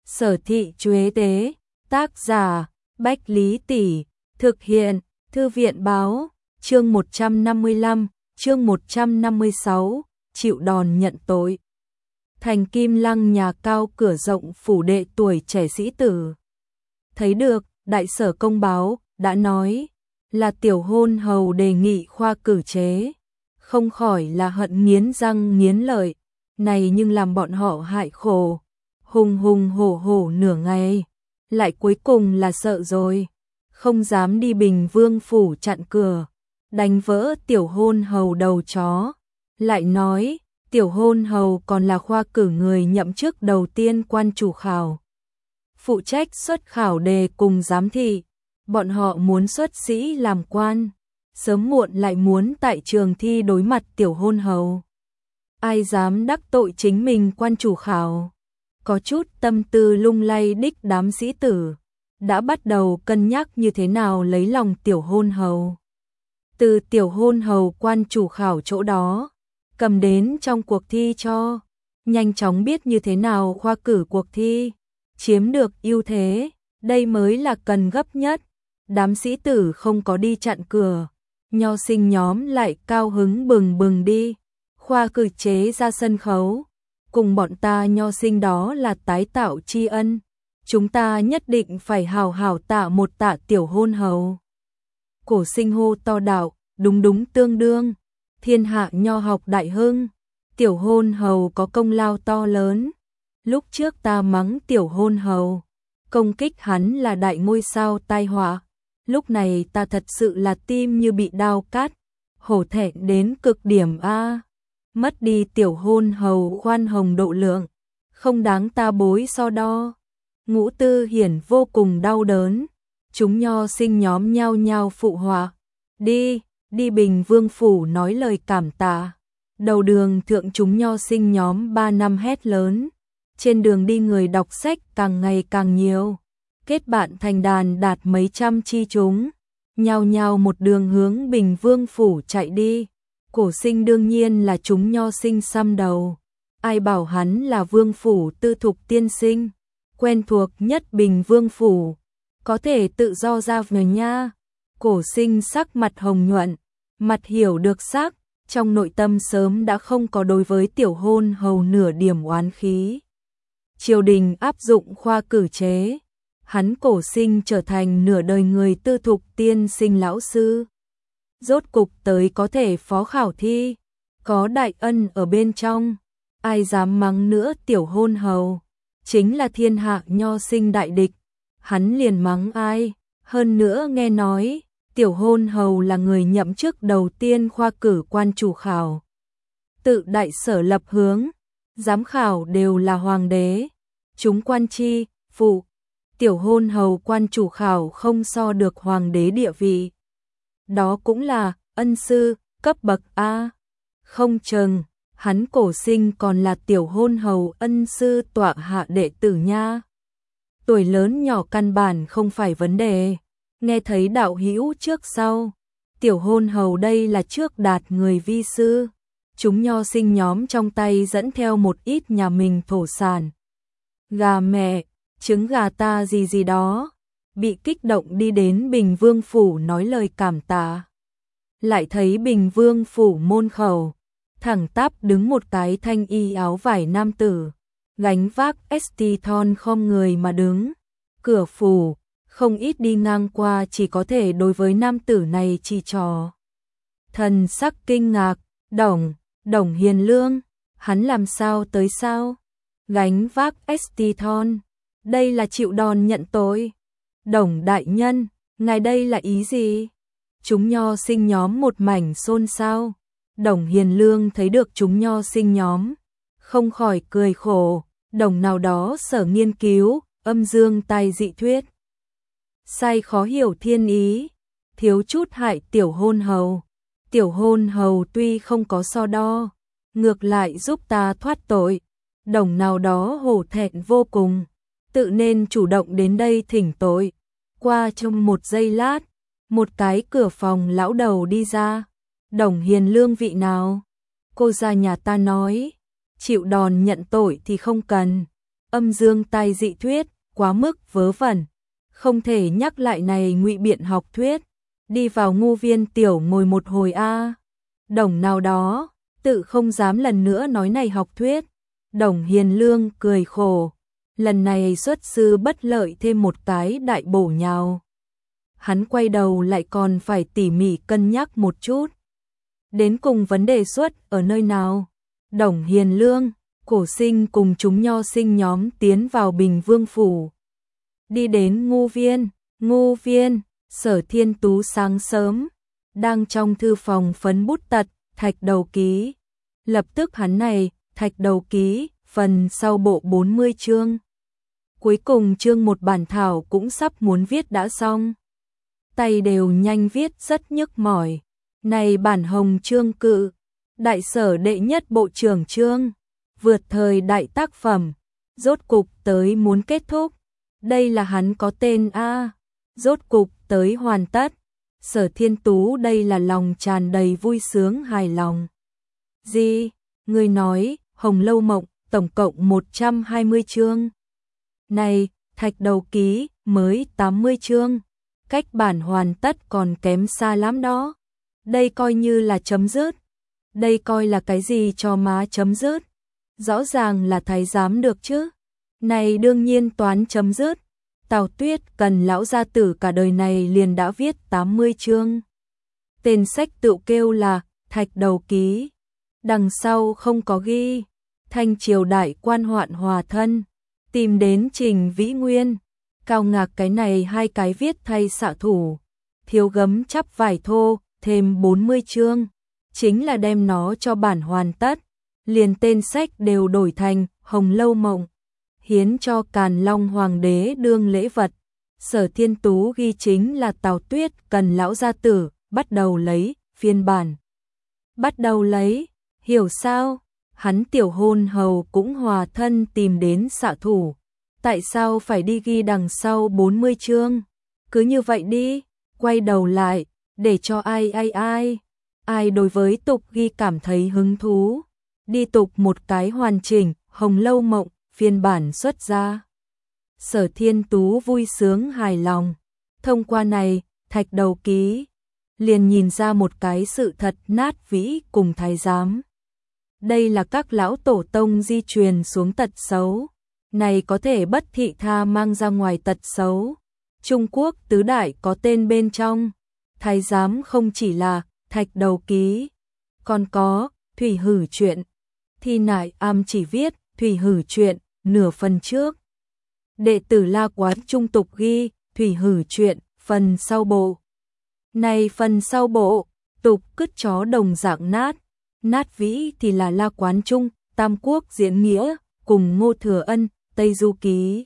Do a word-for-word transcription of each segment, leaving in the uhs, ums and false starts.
Sở thị Chuế tế, tác giả, Bách Lý Tỷ, thực hiện, Thư viện báo, chương một trăm năm mươi lăm, chương một trăm năm mươi sáu, chịu đòn nhận tội. Thành Kim Lăng nhà cao cửa rộng phủ đệ tuổi trẻ sĩ tử. Thấy được, đại sở công báo, đã nói, là tiểu hôn hầu đề nghị khoa cử chế. Không khỏi là hận nghiến răng nghiến lợi, này nhưng làm bọn họ hại khổ. Hùng hùng hổ hổ nửa ngày, lại cuối cùng là sợ rồi, không dám đi Bình Vương phủ chặn cửa, đánh vỡ tiểu hôn hầu đầu chó. Lại nói, tiểu hôn hầu còn là khoa cử người nhậm chức đầu tiên quan chủ khảo. Phụ trách xuất khảo đề cùng giám thị, bọn họ muốn xuất sĩ làm quan, sớm muộn lại muốn tại trường thi đối mặt tiểu hôn hầu. Ai dám đắc tội chính mình quan chủ khảo? Có chút tâm tư lung lay đích đám sĩ tử, đã bắt đầu cân nhắc như thế nào lấy lòng tiểu hôn hầu. Từ tiểu hôn hầu quan chủ khảo chỗ đó, cầm đến trong cuộc thi cho, nhanh chóng biết như thế nào khoa cử cuộc thi, chiếm được ưu thế, đây mới là cần gấp nhất. Đám sĩ tử không có đi chặn cửa, nho sinh nhóm lại cao hứng bừng bừng đi, khoa cử chế ra sân khấu. Cùng bọn ta nho sinh đó là tái tạo tri ân, chúng ta nhất định phải hào hào tạ một tạ tiểu hôn hầu. Cổ sinh hô to đạo, đúng đúng tương đương, thiên hạ nho học đại hưng, tiểu hôn hầu có công lao to lớn. Lúc trước ta mắng tiểu hôn hầu, công kích hắn là đại ngôi sao tai họa, lúc này ta thật sự là tim như bị đao cắt, hổ thẹn đến cực điểm a. Mất đi tiểu hôn hầu khoan hồng độ lượng, không đáng ta bối so đo. Ngũ Tư Hiển vô cùng đau đớn, chúng nho sinh nhóm nhao nhao phụ họa, đi, đi Bình Vương phủ nói lời cảm tạ. Đầu đường thượng chúng nho sinh nhóm ba năm hét lớn, trên đường đi người đọc sách càng ngày càng nhiều, kết bạn thành đàn đạt mấy trăm chi chúng, nhao nhao một đường hướng Bình Vương phủ chạy đi. Cổ sinh đương nhiên là chúng nho sinh xăm đầu, ai bảo hắn là vương phủ tư thục tiên sinh, quen thuộc nhất Bình Vương phủ, có thể tự do ra về nha. Cổ sinh sắc mặt hồng nhuận, mặt hiểu được sắc, trong nội tâm sớm đã không có đối với tiểu hôn hầu nửa điểm oán khí. Triều đình áp dụng khoa cử chế, hắn cổ sinh trở thành nửa đời người tư thục tiên sinh lão sư. Rốt cục tới có thể phó khảo thi, có đại ân ở bên trong, ai dám mắng nữa tiểu hôn hầu, chính là thiên hạ nho sinh đại địch, hắn liền mắng ai. Hơn nữa nghe nói, tiểu hôn hầu là người nhậm chức đầu tiên khoa cử quan chủ khảo. Tự đại sở lập hướng, giám khảo đều là hoàng đế, chúng quan chi, phụ, tiểu hôn hầu quan chủ khảo không so được hoàng đế địa vị. Đó cũng là ân sư, cấp bậc A. Không chừng, hắn cổ sinh còn là tiểu hôn hầu ân sư tọa hạ đệ tử nha. Tuổi lớn nhỏ căn bản không phải vấn đề. Nghe thấy đạo hữu trước sau, tiểu hôn hầu đây là trước đạt người vi sư. Chúng nho sinh nhóm trong tay dẫn theo một ít nhà mình thổ sản. Gà mẹ, trứng gà ta gì gì đó. Bị kích động đi đến Bình Vương phủ nói lời cảm tạ. Lại thấy Bình Vương phủ môn khẩu, thẳng tắp đứng một cái thanh y áo vải nam tử, gánh vác Estiton khom người mà đứng. Cửa phủ, không ít đi ngang qua chỉ có thể đối với nam tử này chỉ trò. Thần sắc kinh ngạc, Đồng, Đồng Hiền Lương, hắn làm sao tới sao? Gánh vác Estiton, đây là chịu đòn nhận tội. Đồng đại nhân, ngài đây là ý gì? Chúng nho sinh nhóm một mảnh xôn xao. Đồng Hiền Lương thấy được chúng nho sinh nhóm, không khỏi cười khổ. Đồng nào đó sở nghiên cứu, âm dương tài dị thuyết. Sai khó hiểu thiên ý, thiếu chút hại tiểu hôn hầu. Tiểu hôn hầu tuy không có so đo, ngược lại giúp ta thoát tội. Đồng nào đó hổ thẹn vô cùng, tự nên chủ động đến đây thỉnh tội. Qua trong một giây lát, một cái cửa phòng lão đầu đi ra. Đồng Hiền Lương vị nào? Cô ra nhà ta nói, chịu đòn nhận tội thì không cần, âm dương tai dị thuyết, quá mức vớ vẩn. Không thể nhắc lại này ngụy biện học thuyết. Đi vào ngu viên tiểu ngồi một hồi a. Đồng nào đó, tự không dám lần nữa nói này học thuyết. Đồng Hiền Lương cười khổ. Lần này xuất sư bất lợi thêm một cái đại bổ nhào. Hắn quay đầu lại còn phải tỉ mỉ cân nhắc một chút. Đến cùng vấn đề xuất ở nơi nào? Đồng Hiền Lương, Cổ Sinh cùng chúng nho sinh nhóm tiến vào Bình Vương Phủ. Đi đến ngu viên, ngu viên, Sở Thiên Tú sáng sớm, đang trong thư phòng phấn bút tật, thạch đầu ký. Lập tức hắn này, thạch đầu ký, phần sau bộ bốn mươi chương. Cuối cùng chương một bản thảo cũng sắp muốn viết đã xong. Tay đều nhanh viết rất nhức mỏi. Này bản hồng chương cự, đại sở đệ nhất bộ trưởng chương, vượt thời đại tác phẩm, rốt cục tới muốn kết thúc. Đây là hắn có tên a, rốt cục tới hoàn tất. Sở Thiên Tú đây là lòng tràn đầy vui sướng hài lòng. Gì? Người nói, Hồng Lâu Mộng, tổng cộng một trăm hai mươi chương. Này, thạch đầu ký, mới tám mươi chương. Cách bản hoàn tất còn kém xa lắm đó. Đây coi như là chấm dứt. Đây coi là cái gì cho má chấm dứt. Rõ ràng là thái giám được chứ. Này đương nhiên toán chấm dứt. Tào Tuyết cần lão gia tử cả đời này liền đã viết tám mươi chương. Tên sách tự kêu là Thạch Đầu Ký. Đằng sau không có ghi. Thanh triều đại quan hoạn hòa thân. Tìm đến Trình Vĩ Nguyên. Cao ngạc cái này hai cái viết thay xạ thủ. Thiếu gấm chắp vải thô, thêm bốn mươi chương. Chính là đem nó cho bản hoàn tất. Liền tên sách đều đổi thành Hồng Lâu Mộng. Hiến cho Càn Long Hoàng đế đương lễ vật. Sở Thiên Tú ghi chính là Tào Tuyết cần lão gia tử, bắt đầu lấy, phiên bản. Bắt đầu lấy, hiểu sao? Hắn tiểu hôn hầu cũng hòa thân tìm đến xạ thủ. Tại sao phải đi ghi đằng sau bốn mươi chương? Cứ như vậy đi, quay đầu lại, để cho ai ai ai. Ai đối với tục ghi cảm thấy hứng thú. Đi tục một cái hoàn chỉnh, Hồng Lâu Mộng, phiên bản xuất ra. Sở Thiên Tú vui sướng hài lòng. Thông qua này, thạch đầu ký, liền nhìn ra một cái sự thật nát vĩ cùng thái giám. Đây là các lão tổ tông di truyền xuống tật xấu. Này có thể bất thị tha mang ra ngoài tật xấu. Trung Quốc tứ đại có tên bên trong. Thái giám không chỉ là thạch đầu ký, còn có thủy hử truyện. Thi Nại Am chỉ viết thủy hử truyện nửa phần trước. Đệ tử La Quán trung tục ghi thủy hử truyện phần sau bộ. Này phần sau bộ, tục cứt chó đồng dạng nát. Nát vĩ thì là La Quán Trung, Tam Quốc Diễn Nghĩa, cùng Ngô Thừa Ân, Tây Du Ký.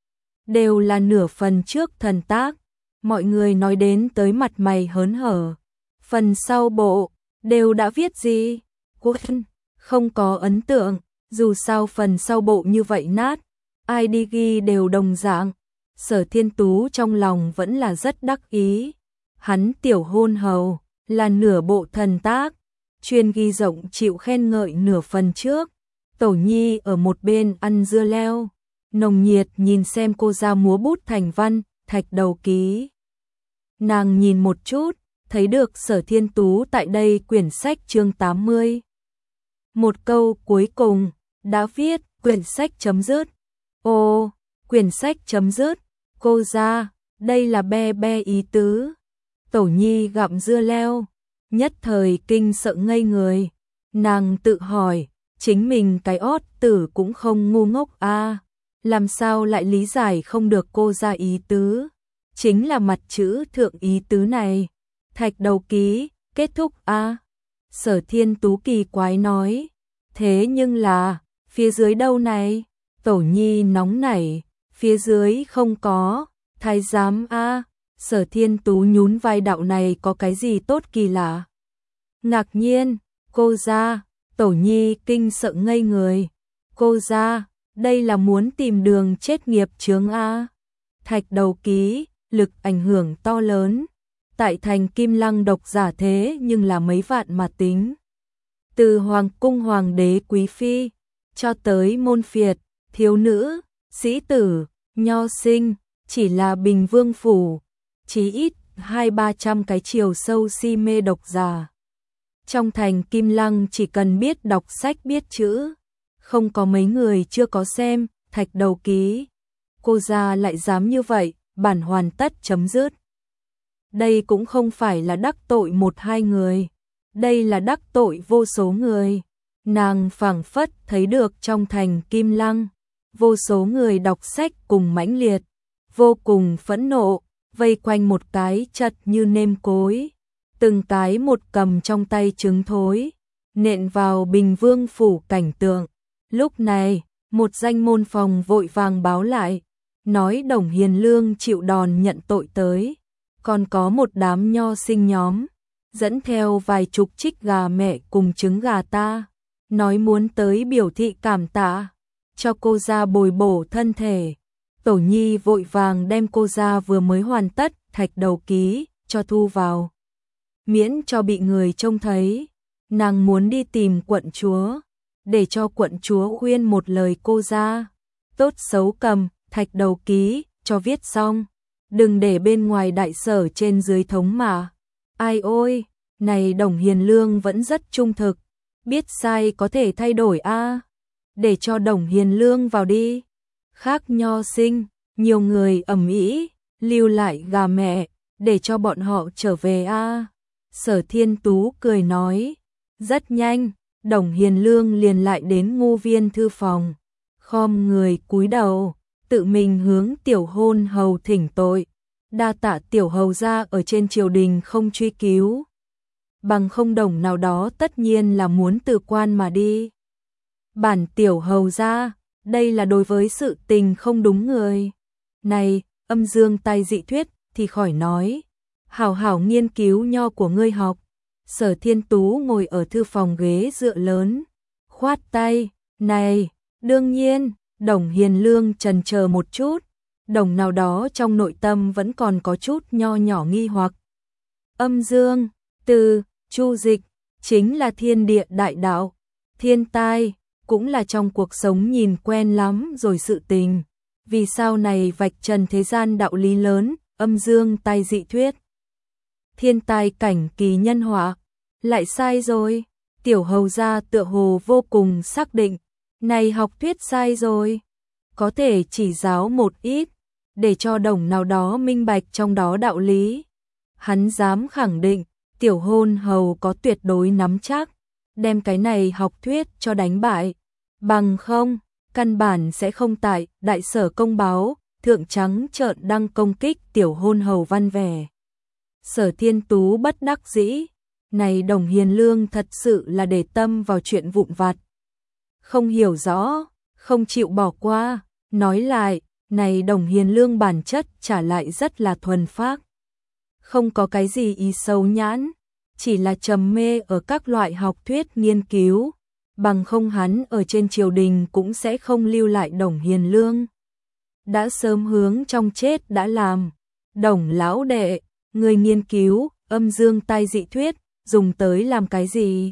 Đều là nửa phần trước thần tác. Mọi người nói đến tới mặt mày hớn hở. Phần sau bộ, đều đã viết gì? Quân, không có ấn tượng, dù sao phần sau bộ như vậy nát, ai đi ghi đều đồng dạng. Sở Thiên Tú trong lòng vẫn là rất đắc ý. Hắn tiểu hôn hầu, là nửa bộ thần tác, chuyên ghi rộng chịu khen ngợi nửa phần trước. Tổ Nhi ở một bên ăn dưa leo, nồng nhiệt nhìn xem cô ra múa bút thành văn, thạch đầu ký. Nàng nhìn một chút, thấy được Sở Thiên Tú tại đây quyển sách chương tám mươi. Một câu cuối cùng, đã viết, quyển sách chấm dứt. Ô, quyển sách chấm dứt, cô ra, đây là be be ý tứ. Tổ Nhi gặm dưa leo, nhất thời kinh sợ ngây người. Nàng tự hỏi, chính mình cái ót tử cũng không ngu ngốc a, làm sao lại lý giải không được cô ra ý tứ. Chính là mặt chữ thượng ý tứ này. Thạch đầu ký, kết thúc a. Sở Thiên Tú kỳ quái nói. Thế nhưng là, phía dưới đâu này? Tổ Nhi nóng nảy, phía dưới không có, thái giám a. Sở Thiên Tú nhún vai, đạo này có cái gì tốt kỳ lạ? Ngạc nhiên, cô ra, Tổ Nhi kinh sợ ngây người. Cô ra, đây là muốn tìm đường chết nghiệp chướng a. Thạch đầu ký, lực ảnh hưởng to lớn. Tại thành Kim Lăng độc giả thế nhưng là mấy vạn mà tính. Từ hoàng cung hoàng đế quý phi, cho tới môn phiệt, thiếu nữ, sĩ tử, nho sinh, chỉ là Bình Vương phủ, chí ít hai ba trăm cái chiều sâu si mê độc giả. Trong thành Kim Lăng chỉ cần biết đọc sách biết chữ, không có mấy người chưa có xem Thạch Đầu Ký. Cô gia lại dám như vậy, bản hoàn tất chấm dứt. Đây cũng không phải là đắc tội một hai người, đây là đắc tội vô số người. Nàng phảng phất thấy được trong thành Kim Lăng, vô số người đọc sách cùng mãnh liệt, vô cùng phẫn nộ, vây quanh một cái chật như nêm cối, từng cái một cầm trong tay trứng thối, nện vào Bình Vương phủ cảnh tượng. Lúc này, một danh môn phòng vội vàng báo lại, nói Đồng Hiền Lương chịu đòn nhận tội tới, còn có một đám nho sinh nhóm, dẫn theo vài chục trích gà mẹ cùng trứng gà ta, nói muốn tới biểu thị cảm tạ, cho cô ra bồi bổ thân thể. Tổ nhi vội vàng đem cô ra vừa mới hoàn tất Thạch Đầu Ký cho thu vào, miễn cho bị người trông thấy. Nàng muốn đi tìm quận chúa, để cho quận chúa khuyên một lời cô ra, tốt xấu cầm Thạch Đầu Ký cho viết xong, đừng để bên ngoài đại sở trên dưới thống mà. Ai ôi, này Đồng Hiền Lương vẫn rất trung thực, biết sai có thể thay đổi a. Để cho Đồng Hiền Lương vào đi. Khác nho sinh, nhiều người ầm ĩ, lưu lại gà mẹ, để cho bọn họ trở về a. Sở Thiên Tú cười nói, rất nhanh, Đồng Hiền Lương liền lại đến Ngô Viên thư phòng, khom người cúi đầu, tự mình hướng tiểu hôn hầu thỉnh tội, đa tạ tiểu hầu gia ở trên triều đình không truy cứu, bằng không đồng nào đó tất nhiên là muốn từ quan mà đi. Bản tiểu hầu gia, đây là đối với sự tình không đúng người. Này, Âm Dương Tai Dị Thuyết thì khỏi nói, hảo hảo nghiên cứu nho của ngươi học. Sở Thiên Tú ngồi ở thư phòng ghế dựa lớn, khoát tay, này, đương nhiên. Đồng Hiền Lương chần chờ một chút, đồng nào đó trong nội tâm vẫn còn có chút nho nhỏ nghi hoặc. Âm dương, từ, chu dịch, chính là thiên địa đại đạo, thiên tai, cũng là trong cuộc sống nhìn quen lắm rồi sự tình. Vì sao này vạch trần thế gian đạo lý lớn, âm dương tai dị thuyết. Thiên tai cảnh kỳ nhân họa, lại sai rồi, tiểu hầu gia tựa hồ vô cùng xác định. Này học thuyết sai rồi, có thể chỉ giáo một ít, để cho đồng nào đó minh bạch trong đó đạo lý. Hắn dám khẳng định, tiểu hôn hầu có tuyệt đối nắm chắc, đem cái này học thuyết cho đánh bại. Bằng không, căn bản sẽ không tại đại sở công báo, thượng trắng trợn đăng công kích tiểu hôn hầu văn vẻ. Sở Thiên Tú bất đắc dĩ, này Đồng Hiền Lương thật sự là để tâm vào chuyện vụn vặt. Không hiểu rõ, không chịu bỏ qua, nói lại, này Đồng Hiền Lương bản chất trả lại rất là thuần phác. Không có cái gì ý sâu nhãn, chỉ là trầm mê ở các loại học thuyết nghiên cứu, bằng không hắn ở trên triều đình cũng sẽ không lưu lại Đồng Hiền Lương. Đã sớm hướng trong chết đã làm, Đồng lão đệ, người nghiên cứu, âm dương tai dị thuyết, dùng tới làm cái gì?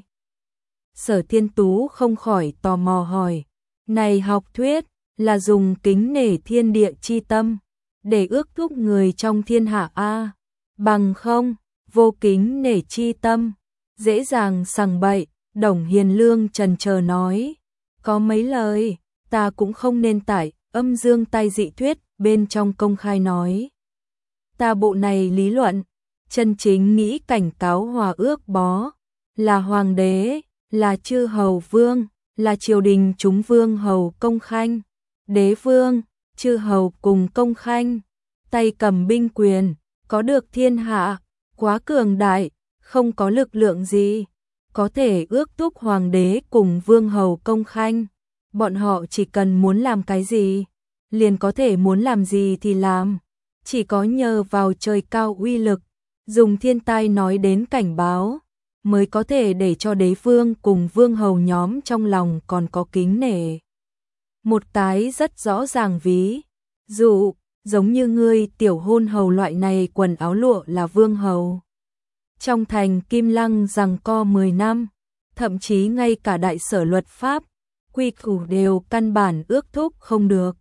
Sở Thiên Tú không khỏi tò mò hỏi, này học thuyết, là dùng kính nể thiên địa chi tâm, để ước thúc người trong thiên hạ a, bằng không, vô kính nể chi tâm, dễ dàng sằng bậy. Đồng Hiền Lương trần chờ nói, có mấy lời, ta cũng không nên tại âm dương tai dị thuyết bên trong công khai nói. Ta bộ này lý luận, chân chính nghĩ cảnh cáo hòa ước bó, là hoàng đế, là chư hầu vương, là triều đình chúng vương hầu công khanh, đế vương, chư hầu cùng công khanh, tay cầm binh quyền, có được thiên hạ, quá cường đại, không có lực lượng gì, có thể ước thúc hoàng đế cùng vương hầu công khanh. Bọn họ chỉ cần muốn làm cái gì, liền có thể muốn làm gì thì làm, chỉ có nhờ vào trời cao uy lực, dùng thiên tai nói đến cảnh báo, mới có thể để cho đế vương cùng vương hầu nhóm trong lòng còn có kính nể. Một cái rất rõ ràng ví dụ, giống như ngươi tiểu hôn hầu loại này quần áo lụa là vương hầu. Trong thành Kim Lăng giằng co mười năm, thậm chí ngay cả đại sở luật pháp, quy củ đều căn bản ước thúc không được,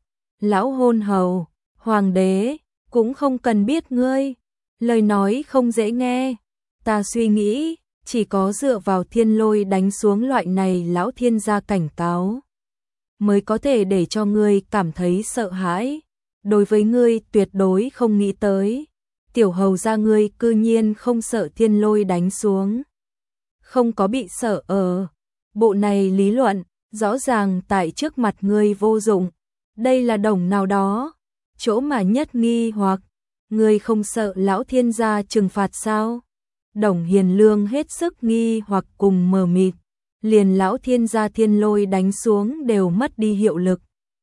Lão hôn hầu, hoàng đế, cũng không cần biết ngươi. Lời nói không dễ nghe. Ta suy nghĩ, chỉ có dựa vào thiên lôi đánh xuống loại này lão thiên gia cảnh cáo, mới có thể để cho ngươi cảm thấy sợ hãi. Đối với ngươi tuyệt đối không nghĩ tới. Tiểu hầu gia ngươi cư nhiên không sợ thiên lôi đánh xuống. Không có bị sợ ở. Bộ này lý luận, rõ ràng tại trước mặt ngươi vô dụng. Đây là đồng nào đó. Chỗ mà nhất nghi hoặc, ngươi không sợ lão thiên gia trừng phạt sao? Đồng Hiền Lương hết sức nghi hoặc cùng mờ mịt. Liền lão thiên gia thiên lôi đánh xuống đều mất đi hiệu lực.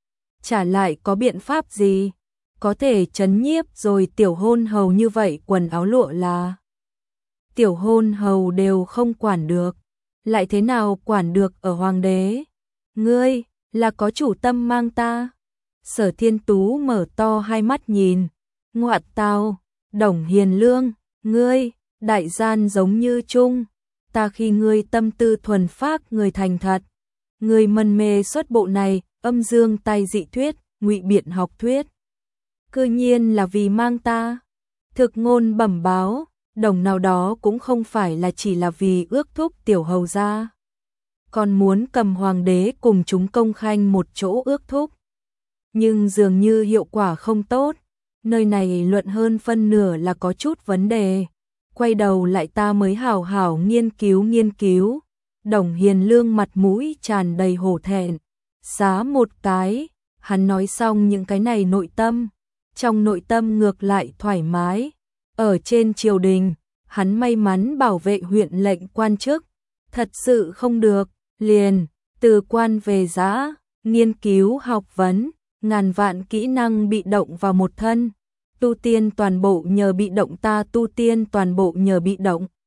Trả lại có biện pháp gì? Có thể trấn nhiếp rồi tiểu hôn hầu như vậy quần áo lụa là. Tiểu hôn hầu đều không quản được. Lại thế nào quản được ở hoàng đế? Ngươi, là có chủ tâm mang ta. Sở Thiên Tú mở to hai mắt nhìn. Ngoạt tao, Đồng Hiền Lương, ngươi, đại gian giống như chung. Ta khi ngươi tâm tư thuần phác người thành thật. Ngươi mân mê xuất bộ này, âm dương tay dị thuyết, ngụy biện học thuyết. Cư nhiên là vì mang ta. Thực ngôn bẩm báo, đồng nào đó cũng không phải là chỉ là vì ước thúc tiểu hầu gia. Còn muốn cầm hoàng đế cùng chúng công khanh một chỗ ước thúc. Nhưng dường như hiệu quả không tốt. Nơi này luận hơn phân nửa là có chút vấn đề. Quay đầu lại ta mới hảo hảo nghiên cứu nghiên cứu. Đồng Hiền Lương mặt mũi tràn đầy hổ thẹn. Xá một cái, hắn nói xong những cái này nội tâm. Trong nội tâm ngược lại thoải mái. Ở trên triều đình, hắn may mắn bảo vệ huyện lệnh quan chức. Thật sự không được, liền, từ quan về giã, nghiên cứu học vấn, ngàn vạn kỹ năng bị động vào một thân. Tu tiên toàn bộ nhờ bị động ta tu tiên toàn bộ nhờ bị động.